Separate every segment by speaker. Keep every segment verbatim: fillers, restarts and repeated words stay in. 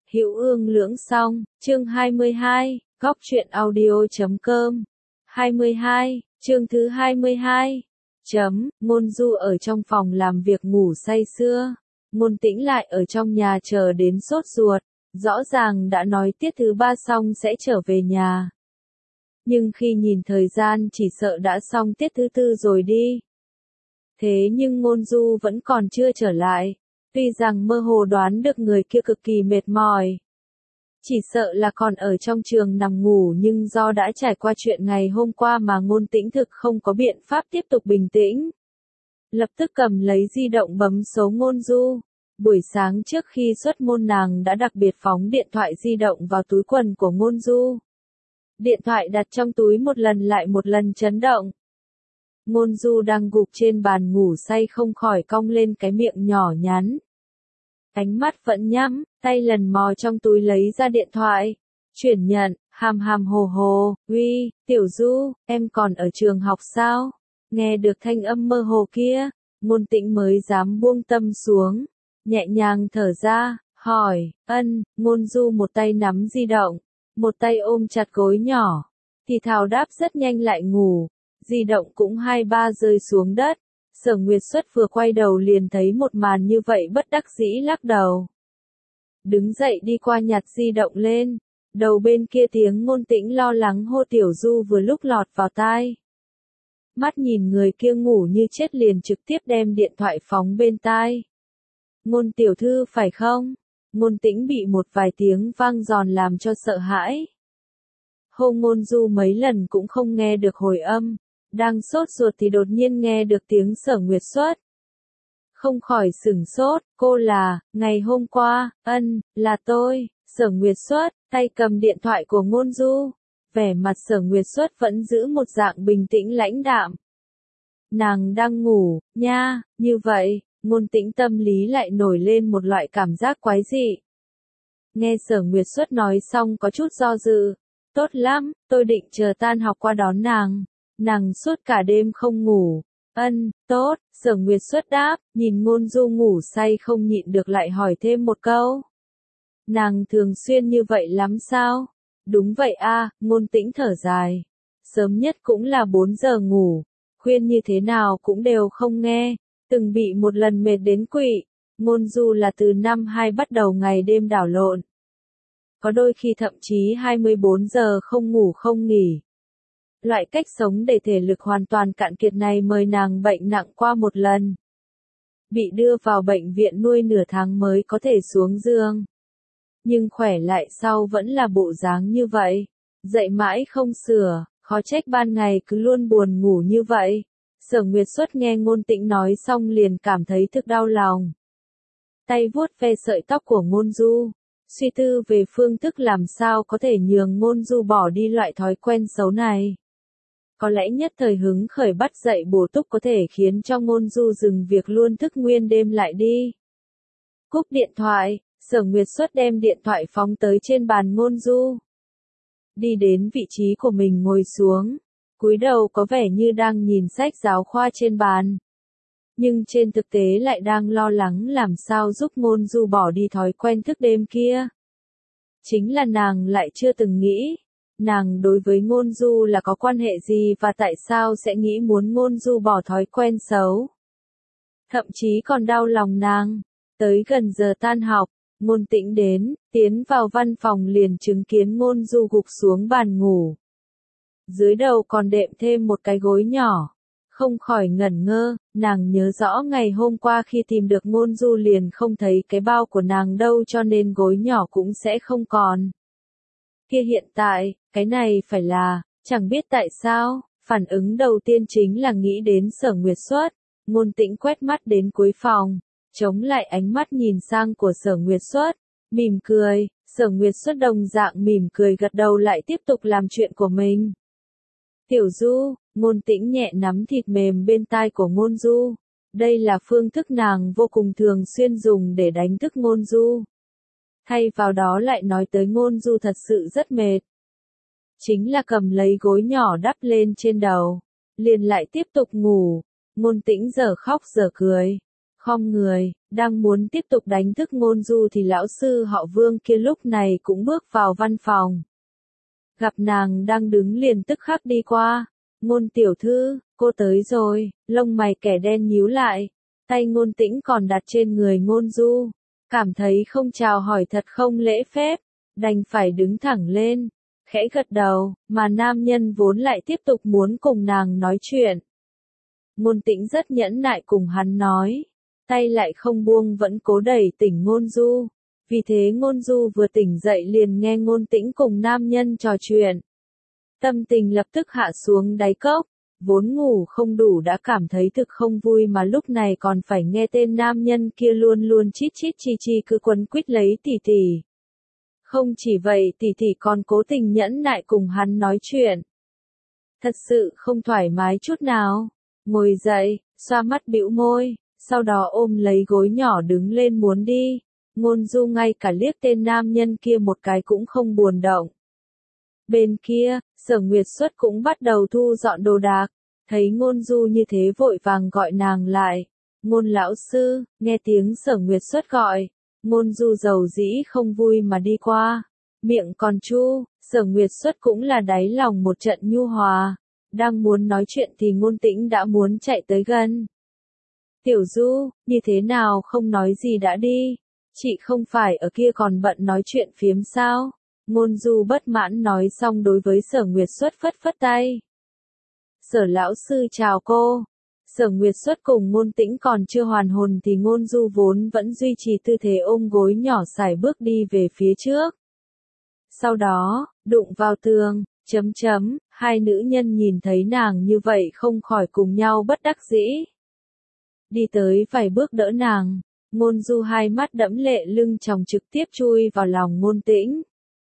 Speaker 1: Hữu Ương Lưỡng Song, chương hai mươi hai, góc truyện audio.com. hai mươi hai, chương thứ hai mươi hai. Chấm, Ngôn Du ở trong phòng làm việc ngủ say sưa. Ngôn Tĩnh lại ở trong nhà chờ đến sốt ruột, rõ ràng đã nói tiết thứ ba xong sẽ trở về nhà. Nhưng khi nhìn thời gian chỉ sợ đã xong tiết thứ tư rồi đi. Thế nhưng Ngôn Du vẫn còn chưa trở lại. Tuy rằng mơ hồ đoán được người kia cực kỳ mệt mỏi. Chỉ sợ là còn ở trong trường nằm ngủ, nhưng do đã trải qua chuyện ngày hôm qua mà Ngôn Tĩnh thực không có biện pháp tiếp tục bình tĩnh. Lập tức cầm lấy di động bấm số Ngôn Du. Buổi sáng trước khi xuất môn nàng đã đặc biệt phóng điện thoại di động vào túi quần của Ngôn Du. Điện thoại đặt trong túi một lần lại một lần chấn động. Ngôn Du đang gục trên bàn ngủ say không khỏi cong lên cái miệng nhỏ nhắn. Ánh mắt vẫn nhắm, tay lần mò trong túi lấy ra điện thoại. Chuyển nhận, hàm hàm hồ hồ, uy, Tiểu Du, em còn ở trường học sao? Nghe được thanh âm mơ hồ kia, Ngôn Tĩnh mới dám buông tâm xuống. Nhẹ nhàng thở ra, hỏi, ân, Ngôn Du một tay nắm di động, một tay ôm chặt gối nhỏ. Thì thào đáp rất nhanh lại ngủ, di động cũng hai ba rơi xuống đất. Sở Nguyệt Xuất vừa quay đầu liền thấy một màn như vậy bất đắc dĩ lắc đầu. Đứng dậy đi qua nhặt di động lên, đầu bên kia tiếng Ngôn Tĩnh lo lắng hô Tiểu Du vừa lúc lọt vào tai. Mắt nhìn người kia ngủ như chết liền trực tiếp đem điện thoại phóng bên tai. Ngôn tiểu thư phải không? Ngôn Tĩnh bị một vài tiếng vang giòn làm cho sợ hãi. Hô Ngôn Du mấy lần cũng không nghe được hồi âm. Đang sốt ruột thì đột nhiên nghe được tiếng Sở Nguyệt Xuất. Không khỏi sửng sốt, cô là, ngày hôm qua, ân, là tôi, Sở Nguyệt Xuất, tay cầm điện thoại của Ngôn Du. Vẻ mặt Sở Nguyệt Xuất vẫn giữ một dạng bình tĩnh lãnh đạm. Nàng đang ngủ, nha, như vậy, Ngôn Tĩnh tâm lý lại nổi lên một loại cảm giác quái dị. Nghe Sở Nguyệt Xuất nói xong có chút do dự. Tốt lắm, tôi định chờ tan học qua đón nàng. Nàng suốt cả đêm không ngủ. Ân, tốt, Sở Nguyệt Xuất đáp, nhìn Ngôn Du ngủ say không nhịn được lại hỏi thêm một câu. Nàng thường xuyên như vậy lắm sao? Đúng vậy a, Ngôn Tĩnh thở dài. Sớm nhất cũng là bốn giờ ngủ, khuyên như thế nào cũng đều không nghe, từng bị một lần mệt đến quỵ. Ngôn Du là từ năm hai bắt đầu ngày đêm đảo lộn. Có đôi khi thậm chí hai mươi bốn giờ không ngủ không nghỉ. Loại cách sống để thể lực hoàn toàn cạn kiệt này mời nàng bệnh nặng qua một lần. Bị đưa vào bệnh viện nuôi nửa tháng mới có thể xuống giường. Nhưng khỏe lại sau vẫn là bộ dáng như vậy. Dậy mãi không sửa, khó trách ban ngày cứ luôn buồn ngủ như vậy. Sở Nguyệt Xuất nghe Ngôn Tĩnh nói xong liền cảm thấy thực đau lòng. Tay vuốt ve sợi tóc của Ngôn Du. Suy tư về phương thức làm sao có thể nhường Ngôn Du bỏ đi loại thói quen xấu này. Có lẽ nhất thời hứng khởi bắt dậy bổ túc có thể khiến cho Ngôn Du dừng việc luôn thức nguyên đêm lại đi. Cúp điện thoại, Sở Nguyệt Xuất đem điện thoại phóng tới trên bàn Ngôn Du. Đi đến vị trí của mình ngồi xuống, cúi đầu có vẻ như đang nhìn sách giáo khoa trên bàn. Nhưng trên thực tế lại đang lo lắng làm sao giúp Ngôn Du bỏ đi thói quen thức đêm kia. Chính là nàng lại chưa từng nghĩ. Nàng đối với Ngôn Du là có quan hệ gì và tại sao sẽ nghĩ muốn Ngôn Du bỏ thói quen xấu. Thậm chí còn đau lòng nàng. Tới gần giờ tan học, Ngôn Tĩnh đến, tiến vào văn phòng liền chứng kiến Ngôn Du gục xuống bàn ngủ. Dưới đầu còn đệm thêm một cái gối nhỏ. Không khỏi ngẩn ngơ, nàng nhớ rõ ngày hôm qua khi tìm được Ngôn Du liền không thấy cái bao của nàng đâu cho nên gối nhỏ cũng sẽ không còn. Kia hiện tại, cái này phải là, chẳng biết tại sao, phản ứng đầu tiên chính là nghĩ đến Sở Nguyệt Xuất. Ngôn Tĩnh quét mắt đến cuối phòng, chống lại ánh mắt nhìn sang của Sở Nguyệt Xuất, mỉm cười. Sở Nguyệt Xuất đồng dạng mỉm cười gật đầu lại tiếp tục làm chuyện của mình. Tiểu Du, Ngôn Tĩnh nhẹ nắm thịt mềm bên tai của Ngôn Du. Đây là phương thức nàng vô cùng thường xuyên dùng để đánh thức Ngôn Du. Thay vào đó lại nói tới Ngôn Du thật sự rất mệt. Chính là cầm lấy gối nhỏ đắp lên trên đầu. Liền lại tiếp tục ngủ. Ngôn Tĩnh giờ khóc giờ cười. khom người, đang muốn tiếp tục đánh thức Ngôn Du thì lão sư họ Vương kia lúc này cũng bước vào văn phòng. Gặp nàng đang đứng liền tức khắc đi qua. Ngôn tiểu thư, cô tới rồi, lông mày kẻ đen nhíu lại. Tay Ngôn Tĩnh còn đặt trên người Ngôn Du. Cảm thấy không chào hỏi thật không lễ phép, đành phải đứng thẳng lên, khẽ gật đầu, mà nam nhân vốn lại tiếp tục muốn cùng nàng nói chuyện. Ngôn Tĩnh rất nhẫn nại cùng hắn nói, tay lại không buông vẫn cố đẩy tỉnh Ngôn Du. Vì thế Ngôn Du vừa tỉnh dậy liền nghe Ngôn Tĩnh cùng nam nhân trò chuyện. Tâm tình lập tức hạ xuống đáy cốc, vốn ngủ không đủ đã cảm thấy thực không vui mà lúc này còn phải nghe tên nam nhân kia luôn luôn chít chít chi chi cứ quấn quýt lấy tỷ tỷ. Không chỉ vậy tỷ tỷ còn cố tình nhẫn nại cùng hắn nói chuyện. Thật sự không thoải mái chút nào. Ngồi dậy, xoa mắt bĩu môi, sau đó ôm lấy gối nhỏ đứng lên muốn đi. Ngôn Du ngay cả liếc tên nam nhân kia một cái cũng không buồn động. Bên kia, Sở Nguyệt Xuất cũng bắt đầu thu dọn đồ đạc, thấy Ngôn Du như thế vội vàng gọi nàng lại. Ngôn lão sư, nghe tiếng Sở Nguyệt Xuất gọi, Ngôn Du giàu dĩ không vui mà đi qua, miệng còn chu, Sở Nguyệt Xuất cũng là đáy lòng một trận nhu hòa, đang muốn nói chuyện thì Ngôn Tĩnh đã muốn chạy tới gần. Tiểu Du, như thế nào không nói gì đã đi, chị không phải ở kia còn bận nói chuyện phiếm sao? Ngôn Du bất mãn nói xong đối với Sở Nguyệt Xuất phất phất tay. Sở lão sư chào cô. Sở Nguyệt Xuất cùng Ngôn Tĩnh còn chưa hoàn hồn thì Ngôn Du vốn vẫn duy trì tư thế ôm gối nhỏ sải bước đi về phía trước. Sau đó, đụng vào tường, chấm chấm, hai nữ nhân nhìn thấy nàng như vậy không khỏi cùng nhau bất đắc dĩ. Đi tới vài bước đỡ nàng, Ngôn Du hai mắt đẫm lệ lưng tròng trực tiếp chui vào lòng Ngôn Tĩnh.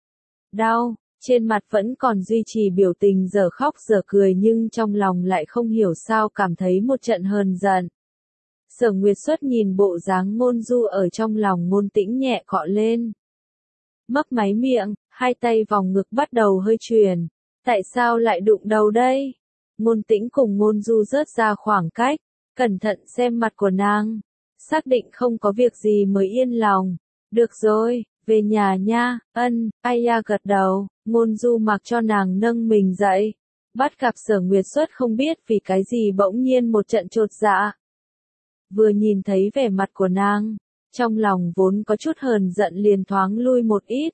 Speaker 1: Đau, trên mặt vẫn còn duy trì biểu tình giờ khóc giờ cười nhưng trong lòng lại không hiểu sao cảm thấy một trận hờn giận. Sở Nguyệt Xuất nhìn bộ dáng Ngôn Du ở trong lòng Ngôn Tĩnh nhẹ cọ lên. Mấp máy miệng, hai tay vòng ngực bắt đầu hơi truyền. Tại sao lại đụng đầu đây? Ngôn Tĩnh cùng Ngôn Du rớt ra khoảng cách, cẩn thận xem mặt của nàng. Xác định không có việc gì mới yên lòng. Được rồi. Về nhà nha, ân, Aya gật đầu, Ngôn Du mặc cho nàng nâng mình dậy. Bắt gặp Sở Nguyệt Xuất không biết vì cái gì bỗng nhiên một trận chột dạ. Vừa nhìn thấy vẻ mặt của nàng, trong lòng vốn có chút hờn giận liền thoáng lui một ít.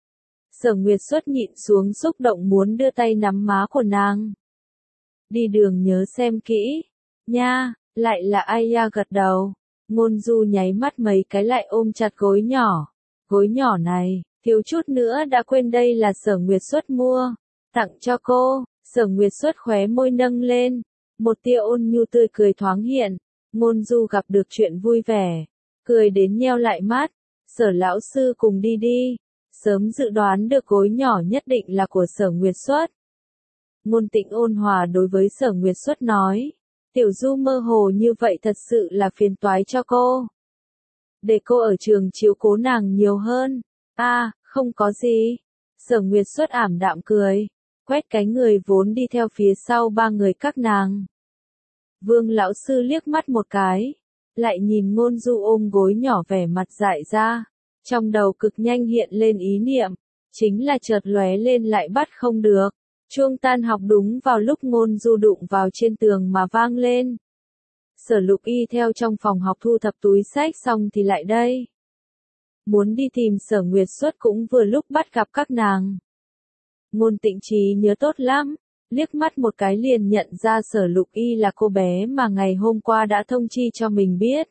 Speaker 1: Sở Nguyệt Xuất nhịn xuống xúc động muốn đưa tay nắm má của nàng. Đi đường nhớ xem kỹ, nha, lại là Aya gật đầu. Ngôn Du nháy mắt mấy cái lại ôm chặt gối nhỏ. Gối nhỏ này, thiếu chút nữa đã quên đây là Sở Nguyệt Xuất mua, tặng cho cô. Sở Nguyệt Xuất khóe môi nâng lên, một tia ôn nhu tươi cười thoáng hiện. Ngôn Du gặp được chuyện vui vẻ, cười đến nheo lại mắt. Sở lão sư cùng đi đi, sớm dự đoán được gối nhỏ nhất định là của Sở Nguyệt Xuất. Ngôn Tĩnh ôn hòa đối với Sở Nguyệt Xuất nói, Tiểu Du mơ hồ như vậy thật sự là phiền toái cho cô. Để cô ở trường chiếu cố nàng nhiều hơn. A, à, không có gì. Sở Nguyệt Xuất ảm đạm cười, quét cái người vốn đi theo phía sau ba người các nàng. Vương lão sư liếc mắt một cái, lại nhìn Ngôn Du ôm gối nhỏ vẻ mặt dại ra, trong đầu cực nhanh hiện lên ý niệm, chính là chợt lóe lên lại bắt không được. Chuông tan học đúng vào lúc Ngôn Du đụng vào trên tường mà vang lên. Sở Lục Y theo trong phòng học thu thập túi sách xong thì lại đây. Muốn đi tìm Sở Nguyệt Xuất cũng vừa lúc bắt gặp các nàng. Ngôn Tĩnh trí nhớ tốt lắm, liếc mắt một cái liền nhận ra Sở Lục Y là cô bé mà ngày hôm qua đã thông chi cho mình biết.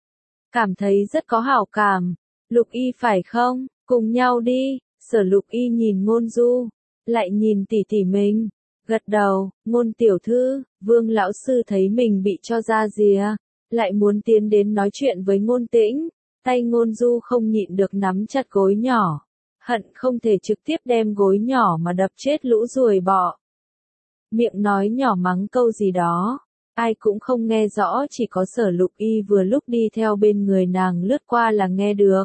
Speaker 1: Cảm thấy rất có hảo cảm. Lục Y phải không? Cùng nhau đi. Sở Lục Y nhìn Ngôn Du, lại nhìn tỷ tỷ mình. Gật đầu, Ngôn tiểu thư, Vương lão sư thấy mình bị cho ra rìa, lại muốn tiến đến nói chuyện với Ngôn Tĩnh, tay Ngôn Du không nhịn được nắm chặt gối nhỏ, hận không thể trực tiếp đem gối nhỏ mà đập chết lũ ruồi bọ. Miệng nói nhỏ mắng câu gì đó, ai cũng không nghe rõ, chỉ có Sở Lục Y vừa lúc đi theo bên người nàng lướt qua là nghe được.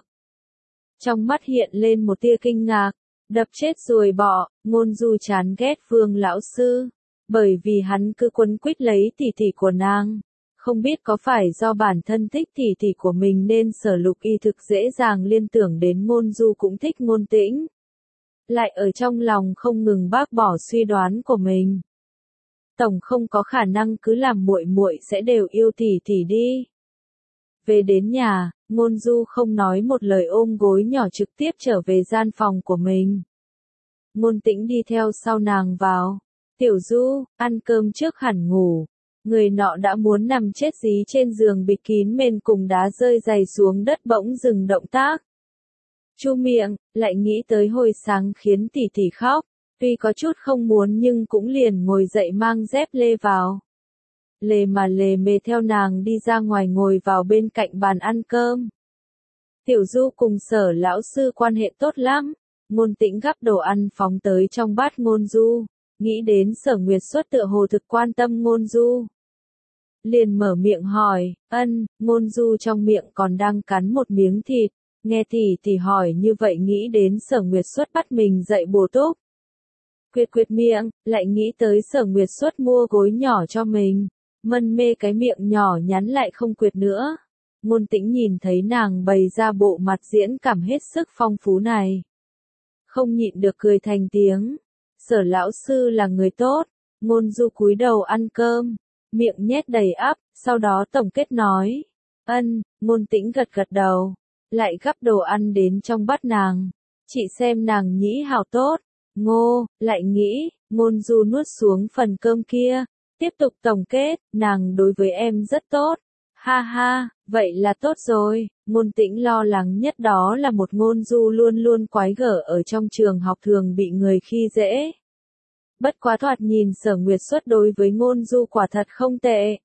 Speaker 1: Trong mắt hiện lên một tia kinh ngạc. Đập chết ruồi bọ, Ngôn Du chán ghét Vương lão sư, bởi vì hắn cứ quấn quýt lấy tỷ tỷ của nàng, Không biết có phải do bản thân thích tỷ tỷ của mình nên Sở Lục Y thực dễ dàng liên tưởng đến Ngôn Du cũng thích Ngôn Tĩnh. Lại ở trong lòng không ngừng bác bỏ suy đoán của mình. Tổng không có khả năng cứ làm muội muội sẽ đều yêu tỷ tỷ đi. Về đến nhà, Ngôn Du không nói một lời ôm gối nhỏ trực tiếp trở về gian phòng của mình. Ngôn Tĩnh đi theo sau nàng vào. Tiểu Du, ăn cơm trước hẳn ngủ. Người nọ đã muốn nằm chết dí trên giường bịt kín mền cùng đá rơi dày xuống đất bỗng dừng động tác. Chu miệng, lại nghĩ tới hồi sáng khiến tỷ tỷ khóc. Tuy có chút không muốn nhưng cũng liền ngồi dậy mang dép lê vào. Lề mà lề mề theo nàng đi ra ngoài ngồi vào bên cạnh bàn ăn cơm. Tiểu Du cùng Sở lão sư quan hệ tốt lắm. Ngôn Tĩnh gắp đồ ăn phóng tới trong bát Ngôn Du. Nghĩ đến Sở Nguyệt Xuất tựa hồ thực quan tâm Ngôn Du. Liền mở miệng hỏi, ân, Ngôn Du trong miệng còn đang cắn một miếng thịt. Nghe tỷ tỷ hỏi như vậy nghĩ đến Sở Nguyệt Xuất bắt mình dậy bổ túc. Quyệt quyệt miệng, lại nghĩ tới Sở Nguyệt Xuất mua gối nhỏ cho mình. Mân mê cái miệng nhỏ nhắn lại không quyệt nữa. Ngôn Tĩnh nhìn thấy nàng bày ra bộ mặt diễn cảm hết sức phong phú này. Không nhịn được cười thành tiếng. Sở lão sư là người tốt. Ngôn Du cúi đầu ăn cơm. Miệng nhét đầy ắp, sau đó tổng kết nói. Ân, Ngôn Tĩnh gật gật đầu. Lại gắp đồ ăn đến trong bát nàng. Chị xem nàng nhĩ hào tốt. Ngô, lại nghĩ, Ngôn Du nuốt xuống phần cơm kia. Tiếp tục tổng kết, nàng đối với em rất tốt. Ha ha, vậy là tốt rồi. Ngôn Tĩnh lo lắng nhất đó là một Ngôn Du luôn luôn quái gở ở trong trường học thường bị người khi dễ. Bất quá thoạt nhìn Sở Nguyệt Xuất đối với Ngôn Du quả thật không tệ.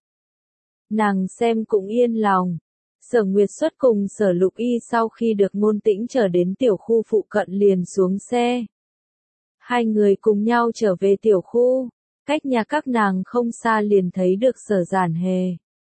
Speaker 1: Nàng xem cũng yên lòng. Sở Nguyệt Xuất cùng Sở Lục Y sau khi được Ngôn Tĩnh trở đến tiểu khu phụ cận liền xuống xe. Hai người cùng nhau trở về tiểu khu. Cách nhà các nàng không xa liền thấy được Sở Giản Hề.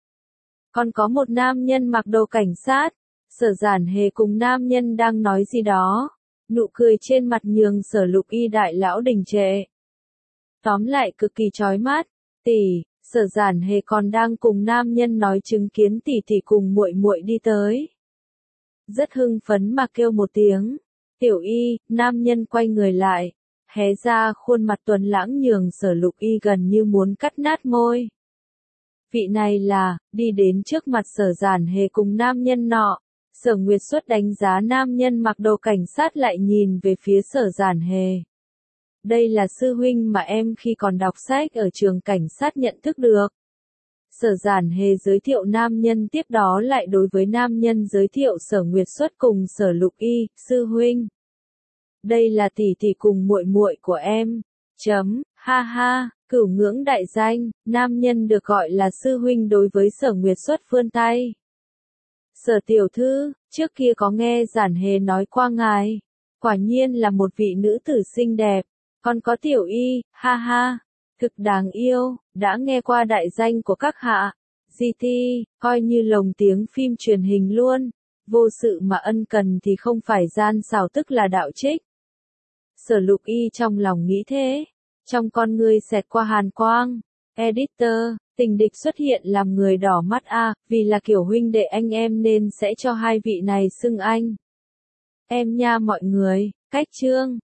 Speaker 1: Còn có một nam nhân mặc đồ cảnh sát. Sở Giản Hề cùng nam nhân đang nói gì đó. Nụ cười trên mặt nhường Sở Lục Y đại lão đình trệ. Tóm lại cực kỳ chói mắt. Tỷ, Sở Giản Hề còn đang cùng nam nhân nói chứng kiến tỷ tỷ cùng muội muội đi tới. Rất hưng phấn mà kêu một tiếng. Tiểu Y, nam nhân quay người lại. Hé ra khuôn mặt tuấn lãng nhường Sở Lục Y gần như muốn cắt nát môi. Vị này là, đi đến trước mặt Sở Giản Hề cùng nam nhân nọ. Sở Nguyệt Xuất đánh giá nam nhân mặc đồ cảnh sát lại nhìn về phía Sở Giản Hề. Đây là sư huynh mà em khi còn đọc sách ở trường cảnh sát nhận thức được. Sở Giản Hề giới thiệu nam nhân tiếp đó lại đối với nam nhân giới thiệu Sở Nguyệt Xuất cùng Sở Lục Y, sư huynh. Đây là tỷ tỷ cùng muội muội của em. Chấm, ha ha, cửu ngưỡng đại danh, nam nhân được gọi là sư huynh đối với Sở Nguyệt Xuất vươn tay. Sở tiểu thư, trước kia có nghe Giản Hề nói qua ngài. Quả nhiên là một vị nữ tử xinh đẹp. Còn có Tiểu Y, ha ha, thực đáng yêu, đã nghe qua đại danh của các hạ. giê tê, coi như lồng tiếng phim truyền hình luôn. Vô sự mà ân cần thì không phải gian xảo tức là đạo trích. Sở Lục Y trong lòng nghĩ thế. Trong con ngươi xẹt qua hàn quang. Editor, tình địch xuất hiện làm người đỏ mắt a, vì là kiểu huynh đệ anh em nên sẽ cho hai vị này xưng anh. Em nha mọi người, cách chương.